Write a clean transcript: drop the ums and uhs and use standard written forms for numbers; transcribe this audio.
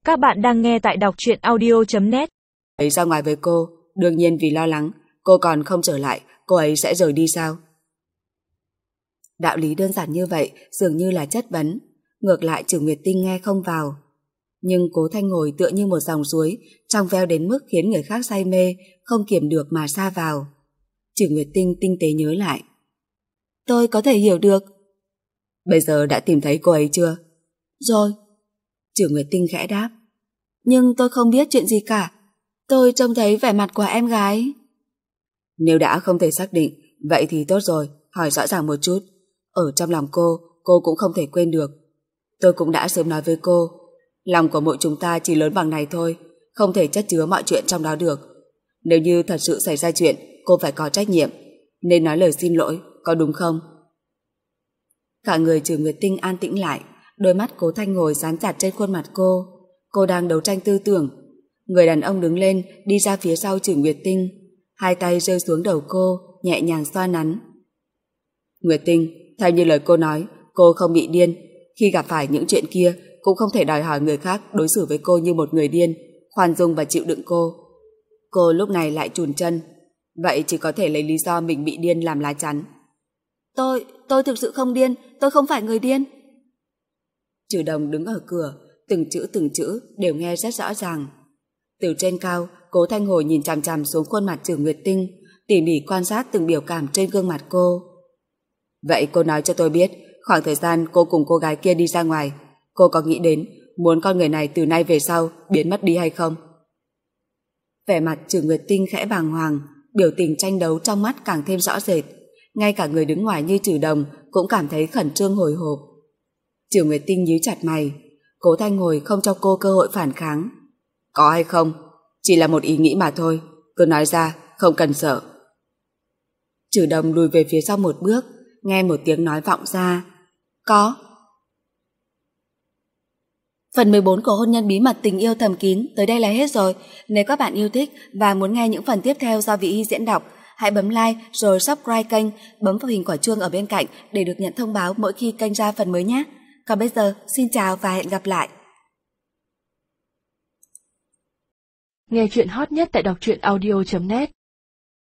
Các bạn đang nghe tại đọc truyện audio.net. Ấy ra ngoài với cô, đương nhiên vì lo lắng cô còn không trở lại, cô ấy sẽ rời đi sao? Đạo lý đơn giản như vậy dường như là chất vấn, ngược lại Trử Nguyệt Tinh nghe không vào. Nhưng Cố Thanh ngồi tựa như một dòng suối, trong veo đến mức khiến người khác say mê, không kiềm được mà sa vào. Trử Nguyệt Tinh tinh tế nhớ lại. Tôi có thể hiểu được. Bây giờ đã tìm thấy cô ấy chưa? Rồi. Trử Nguyệt Tinh khẽ đáp. Nhưng tôi không biết chuyện gì cả. Tôi trông thấy vẻ mặt của em gái. Nếu đã không thể xác định, vậy thì tốt rồi, hỏi rõ ràng một chút. Ở trong lòng cô cũng không thể quên được. Tôi cũng đã sớm nói với cô, lòng của mỗi chúng ta chỉ lớn bằng này thôi, không thể chất chứa mọi chuyện trong đó được. Nếu như thật sự xảy ra chuyện, cô phải có trách nhiệm, nên nói lời xin lỗi, có đúng không? Cả người Trử Nguyệt Tinh an tĩnh lại, đôi mắt Cố Thanh ngồi dán chặt trên khuôn mặt cô. Cô đang đấu tranh tư tưởng. Người đàn ông đứng lên, đi ra phía sau Trử Nguyệt Tinh, hai tay rơi xuống đầu cô, nhẹ nhàng xoa nắn. Nguyệt Tinh, theo như lời cô nói, cô không bị điên. Khi gặp phải những chuyện kia, cũng không thể đòi hỏi người khác đối xử với cô như một người điên, khoan dung và chịu đựng cô. Cô lúc này lại chùn chân, vậy chỉ có thể lấy lý do mình bị điên làm lá chắn. Tôi thực sự không điên, tôi không phải người điên. Trừ Đồng đứng ở cửa, từng chữ đều nghe rất rõ ràng. Từ trên cao, Cố Thanh Hồi nhìn chằm chằm xuống khuôn mặt Trử Nguyệt Tinh, tỉ mỉ quan sát từng biểu cảm trên gương mặt cô. Vậy cô nói cho tôi biết, khoảng thời gian cô cùng cô gái kia đi ra ngoài, cô có nghĩ đến muốn con người này từ nay về sau biến mất đi hay không? Vẻ mặt Trử Nguyệt Tinh khẽ bàng hoàng, biểu tình tranh đấu trong mắt càng thêm rõ rệt. Ngay cả người đứng ngoài như Trừ Đồng cũng cảm thấy khẩn trương hồi hộp. Trử Nguyệt Tinh nhíu chặt mày. Cố Thanh Hồi không cho cô cơ hội phản kháng. Có hay không? Chỉ là một ý nghĩ mà thôi, cứ nói ra, không cần sợ. Trừ Đồng lùi về phía sau một bước, nghe một tiếng nói vọng ra. Có. Phần 14 của Hôn nhân bí mật tình yêu thầm kín tới đây là hết rồi. Nếu các bạn yêu thích và muốn nghe những phần tiếp theo do Vị Hy diễn đọc, hãy bấm like rồi subscribe kênh, bấm vào hình quả chuông ở bên cạnh để được nhận thông báo mỗi khi kênh ra phần mới nhé. Còn bây giờ, xin chào và hẹn gặp lại. Nghe chuyện hot nhất tại đọc truyện audio.net.